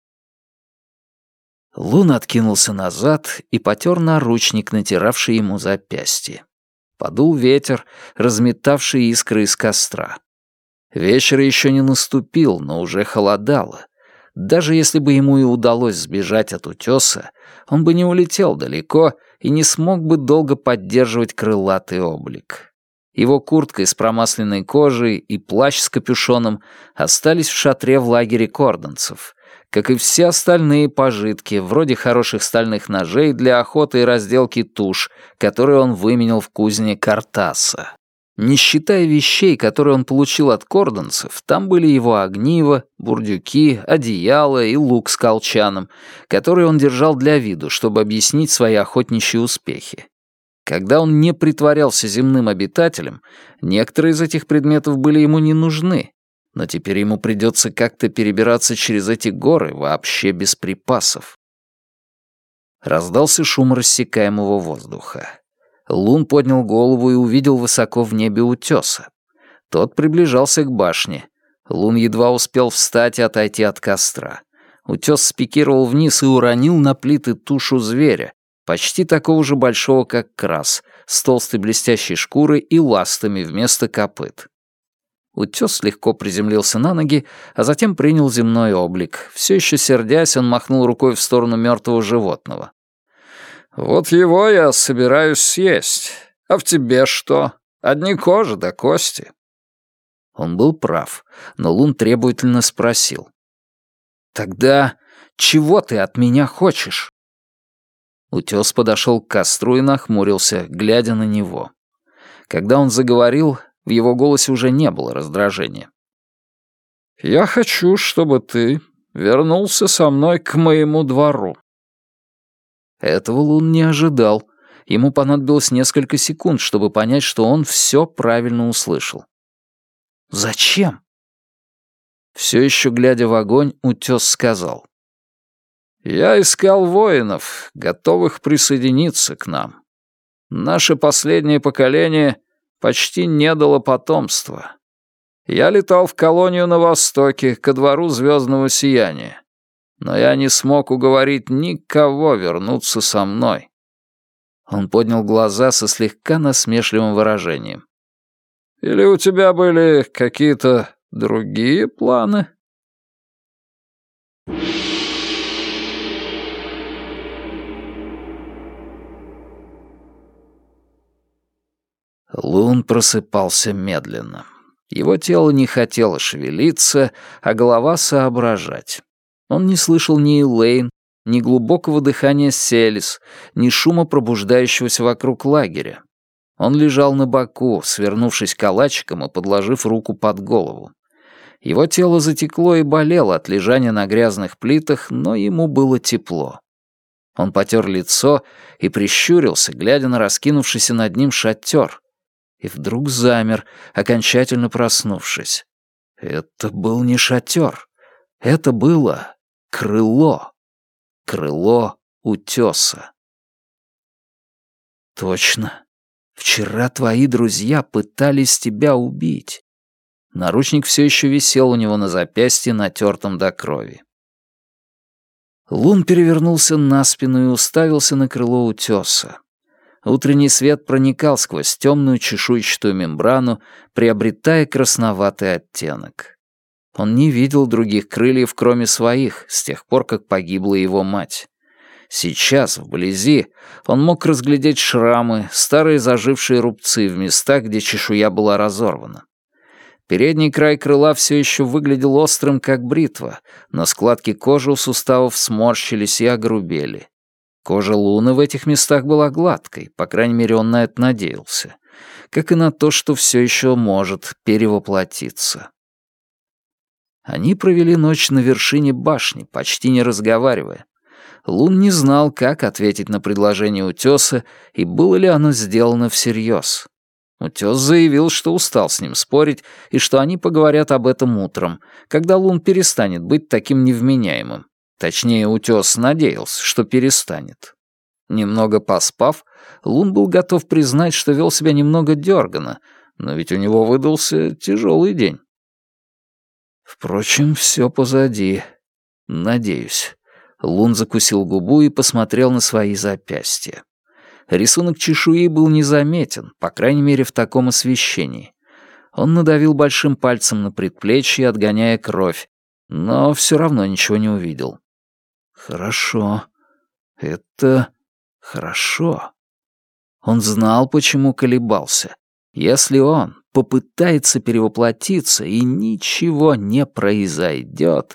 Лун откинулся назад и потер наручник, натиравший ему запястье. Подул ветер, разметавший искры из костра. Вечер еще не наступил, но уже холодало. Даже если бы ему и удалось сбежать от утеса, он бы не улетел далеко и не смог бы долго поддерживать крылатый облик. Его куртка из промасленной кожи и плащ с капюшоном остались в шатре в лагере кордонцев, как и все остальные пожитки, вроде хороших стальных ножей для охоты и разделки туш, которые он выменял в кузне Картаса. Не считая вещей, которые он получил от кордонцев, там были его огниво, бурдюки, одеяло и лук с колчаном, которые он держал для виду, чтобы объяснить свои охотничьи успехи. Когда он не притворялся земным обитателем, некоторые из этих предметов были ему не нужны, но теперь ему придется как-то перебираться через эти горы вообще без припасов. Раздался шум рассекаемого воздуха. Лун поднял голову и увидел высоко в небе утеса. Тот приближался к башне. Лун едва успел встать и отойти от костра. Утес спикировал вниз и уронил на плиты тушу зверя, почти такого же большого, как крас, с толстой блестящей шкурой и ластами вместо копыт. Утес легко приземлился на ноги, а затем принял земной облик. Все еще сердясь, он махнул рукой в сторону мертвого животного. «Вот его я собираюсь съесть. А в тебе что? Одни кожа да кости». Он был прав, но Лун требовательно спросил. «Тогда чего ты от меня хочешь?» Утес подошел к костру и нахмурился, глядя на него. Когда он заговорил, в его голосе уже не было раздражения. «Я хочу, чтобы ты вернулся со мной к моему двору». Этого Лун не ожидал. Ему понадобилось несколько секунд, чтобы понять, что он все правильно услышал. «Зачем?» Все еще глядя в огонь, утес сказал. «Я искал воинов, готовых присоединиться к нам. Наше последнее поколение почти не дало потомства. Я летал в колонию на востоке, ко двору звездного сияния. Но я не смог уговорить никого вернуться со мной». Он поднял глаза со слегка насмешливым выражением. «Или у тебя были какие-то другие планы?» Лун просыпался медленно. Его тело не хотело шевелиться, а голова соображать. Он не слышал ни Элейн, ни глубокого дыхания Селис, ни шума пробуждающегося вокруг лагеря. Он лежал на боку, свернувшись калачиком и подложив руку под голову. Его тело затекло и болело от лежания на грязных плитах, но ему было тепло. Он потер лицо и прищурился, глядя на раскинувшийся над ним шатер. И вдруг замер, окончательно проснувшись. Это был не шатер. Это было крыло. Крыло утёса. Точно. Вчера твои друзья пытались тебя убить. Наручник все еще висел у него на запястье, натертом до крови. Лун перевернулся на спину и уставился на крыло утёса. Утренний свет проникал сквозь темную чешуйчатую мембрану, приобретая красноватый оттенок. Он не видел других крыльев, кроме своих, с тех пор, как погибла его мать. Сейчас, вблизи, он мог разглядеть шрамы, старые зажившие рубцы в местах, где чешуя была разорвана. Передний край крыла все еще выглядел острым, как бритва, но складки кожи у суставов сморщились и огрубели. Кожа Луны в этих местах была гладкой, по крайней мере, он на это надеялся, как и на то, что все еще может перевоплотиться. Они провели ночь на вершине башни, почти не разговаривая. Лун не знал, как ответить на предложение утёса и было ли оно сделано всерьез. Утёс заявил, что устал с ним спорить и что они поговорят об этом утром, когда Лун перестанет быть таким невменяемым. Точнее, утёс надеялся, что перестанет. Немного поспав, Лун был готов признать, что вел себя немного дёрганно, но ведь у него выдался тяжелый день. Впрочем, все позади. Надеюсь. Лун закусил губу и посмотрел на свои запястья. Рисунок чешуи был незаметен, по крайней мере, в таком освещении. Он надавил большим пальцем на предплечье, отгоняя кровь, но все равно ничего не увидел. Хорошо. Это хорошо. Он знал, почему колебался. Если он попытается перевоплотиться, и ничего не произойдет.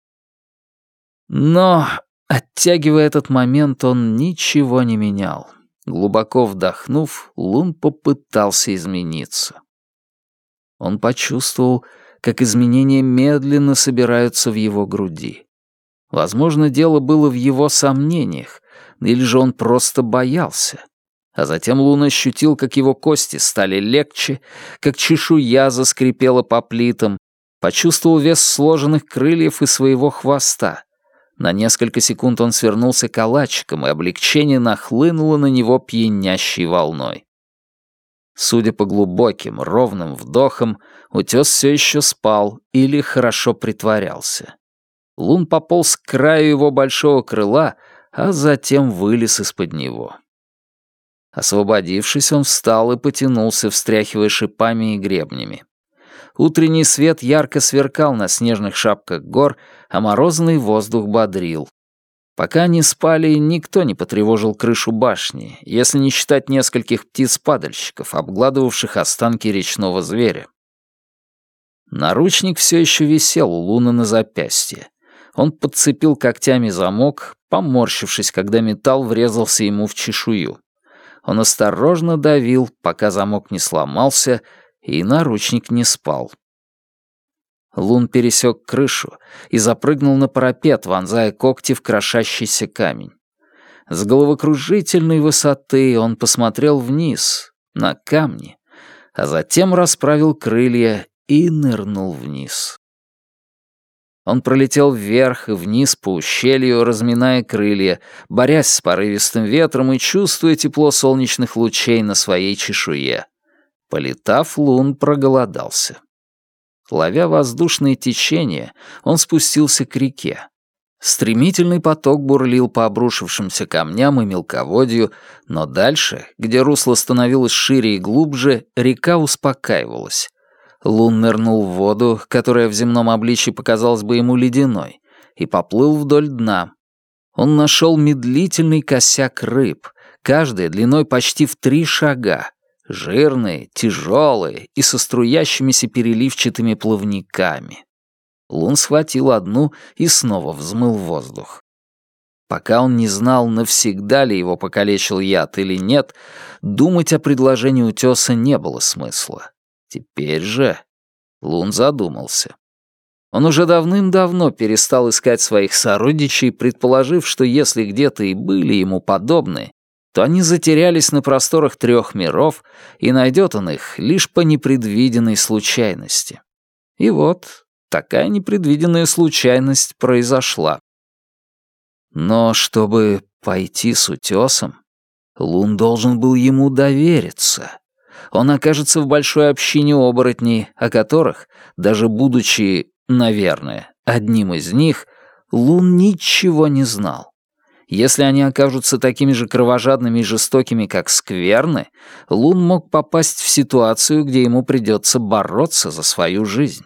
Но, оттягивая этот момент, он ничего не менял. Глубоко вдохнув, Лун попытался измениться. Он почувствовал, как изменения медленно собираются в его груди. Возможно, дело было в его сомнениях, или же он просто боялся. А затем Лун ощутил, как его кости стали легче, как чешуя заскрипела по плитам, почувствовал вес сложенных крыльев и своего хвоста. На несколько секунд он свернулся калачиком, и облегчение нахлынуло на него пьянящей волной. Судя по глубоким, ровным вдохам, утёс все еще спал или хорошо притворялся. Лун пополз к краю его большого крыла, а затем вылез из-под него. Освободившись, он встал и потянулся, встряхивая шипами и гребнями. Утренний свет ярко сверкал на снежных шапках гор, а морозный воздух бодрил. Пока они спали, никто не потревожил крышу башни, если не считать нескольких птиц-падальщиков, обгладывавших останки речного зверя. Наручник все еще висел у Луны на запястье. Он подцепил когтями замок, поморщившись, когда металл врезался ему в чешую. Он осторожно давил, пока замок не сломался, и наручник не спал. Лун пересек крышу и запрыгнул на парапет, вонзая когти в крошащийся камень. С головокружительной высоты он посмотрел вниз, на камни, а затем расправил крылья и нырнул вниз. Он пролетел вверх и вниз по ущелью, разминая крылья, борясь с порывистым ветром и чувствуя тепло солнечных лучей на своей чешуе. Полетав, Лун проголодался. Ловя воздушные течения, он спустился к реке. Стремительный поток бурлил по обрушившимся камням и мелководью, но дальше, где русло становилось шире и глубже, река успокаивалась. Лун нырнул в воду, которая в земном обличье показалась бы ему ледяной, и поплыл вдоль дна. Он нашел медлительный косяк рыб, каждая длиной почти в три шага, жирные, тяжелые и со струящимися переливчатыми плавниками. Лун схватил одну и снова взмыл воздух. Пока он не знал, навсегда ли его покалечил яд или нет, думать о предложении утёса не было смысла. Теперь же Лун задумался. Он уже давным-давно перестал искать своих сородичей, предположив, что если где-то и были ему подобные, то они затерялись на просторах трех миров, и найдет он их лишь по непредвиденной случайности. И вот такая непредвиденная случайность произошла. Но чтобы пойти с утесом, Лун должен был ему довериться. Он окажется в большой общине оборотней, о которых, даже будучи, наверное, одним из них, Лун ничего не знал. Если они окажутся такими же кровожадными и жестокими, как скверны, Лун мог попасть в ситуацию, где ему придется бороться за свою жизнь.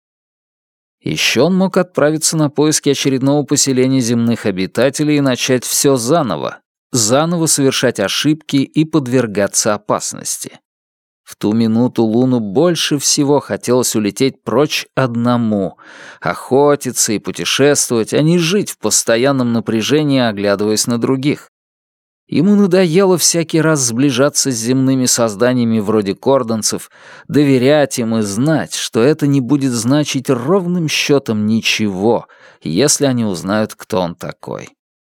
Еще он мог отправиться на поиски очередного поселения земных обитателей и начать все заново, заново совершать ошибки и подвергаться опасности. В ту минуту Луну больше всего хотелось улететь прочь одному, охотиться и путешествовать, а не жить в постоянном напряжении, оглядываясь на других. Ему надоело всякий раз сближаться с земными созданиями вроде кордонцев, доверять им и знать, что это не будет значить ровным счетом ничего, если они узнают, кто он такой.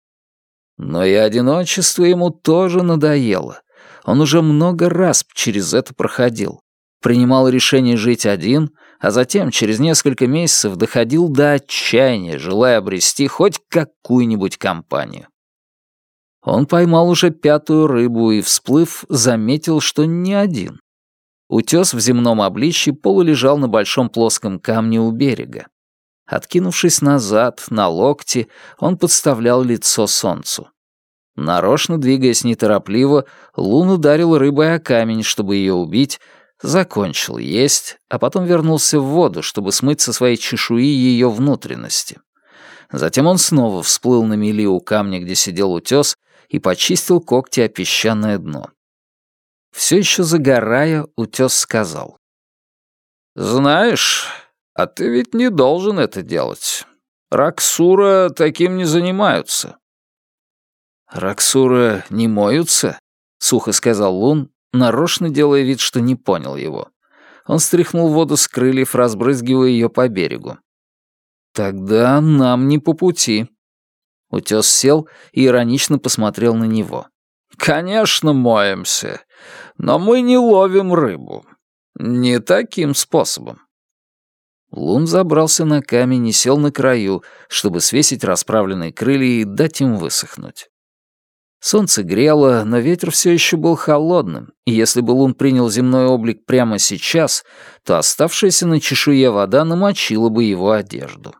Но и одиночество ему тоже надоело. Он уже много раз через это проходил. Принимал решение жить один, а затем через несколько месяцев доходил до отчаяния, желая обрести хоть какую-нибудь компанию. Он поймал уже пятую рыбу и, всплыв, заметил, что не один. Утес в земном обличье полулежал на большом плоском камне у берега. Откинувшись назад, на локти, он подставлял лицо солнцу. Нарочно двигаясь неторопливо, Лун ударил рыбой о камень, чтобы ее убить, закончил есть, а потом вернулся в воду, чтобы смыть со своей чешуи ее внутренности. Затем он снова всплыл на мели у камня, где сидел утес, и почистил когти о песчаное дно. Все еще загорая, утес сказал: «Знаешь, а ты ведь не должен это делать. Раксура таким не занимаются». «Раксура не моются?» — сухо сказал Лун, нарочно делая вид, что не понял его. Он стряхнул воду с крыльев, разбрызгивая ее по берегу. «Тогда нам не по пути». Утес сел и иронично посмотрел на него. «Конечно, моемся, но мы не ловим рыбу. Не таким способом». Лун забрался на камень и сел на краю, чтобы свесить расправленные крылья и дать им высохнуть. Солнце грело, но ветер все еще был холодным, и если бы Лун принял земной облик прямо сейчас, то оставшаяся на чешуе вода намочила бы его одежду.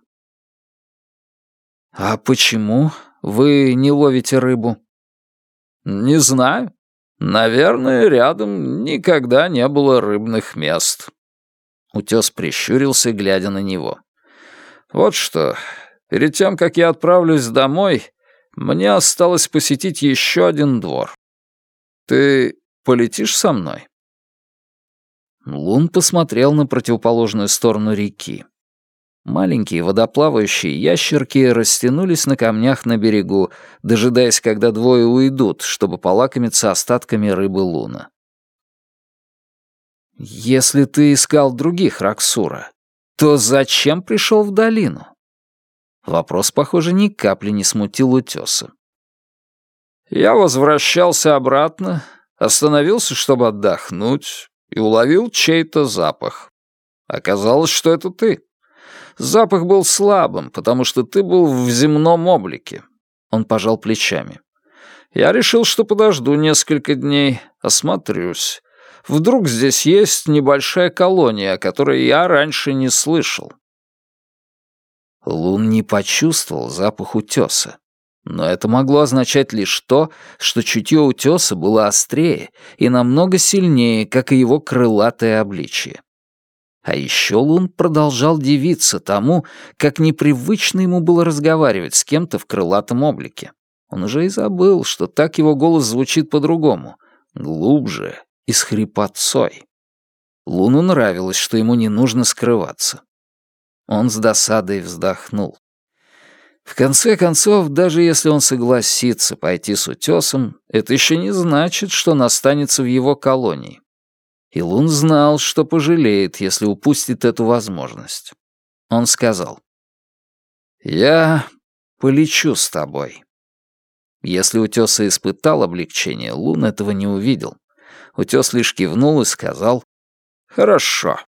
«А почему вы не ловите рыбу?» «Не знаю. Наверное, рядом никогда не было рыбных мест». Утес прищурился, глядя на него. «Вот что, перед тем, как я отправлюсь домой, мне осталось посетить еще один двор. Ты полетишь со мной?» Лун посмотрел на противоположную сторону реки. Маленькие водоплавающие ящерки растянулись на камнях на берегу, дожидаясь, когда двое уйдут, чтобы полакомиться остатками рыбы Луна. «Если ты искал других, Раксура, то зачем пришел в долину?» Вопрос, похоже, ни капли не смутил утеса. «Я возвращался обратно, остановился, чтобы отдохнуть, и уловил чей-то запах. Оказалось, что это ты. Запах был слабым, потому что ты был в земном облике». Он пожал плечами. «Я решил, что подожду несколько дней, осмотрюсь. Вдруг здесь есть небольшая колония, о которой я раньше не слышал». Лун не почувствовал запах утеса. Но это могло означать лишь то, что чутье утеса было острее и намного сильнее, как и его крылатое обличие. А еще Лун продолжал дивиться тому, как непривычно ему было разговаривать с кем-то в крылатом облике. Он уже и забыл, что так его голос звучит по-другому, глубже и с хрипотцой. Луну нравилось, что ему не нужно скрываться. Он с досадой вздохнул. В конце концов, даже если он согласится пойти с утесом, это еще не значит, что он останется в его колонии. И Лун знал, что пожалеет, если упустит эту возможность. Он сказал: «Я полечу с тобой». Если утёс и испытал облегчение, Лун этого не увидел. Утёс лишь кивнул и сказал: «Хорошо».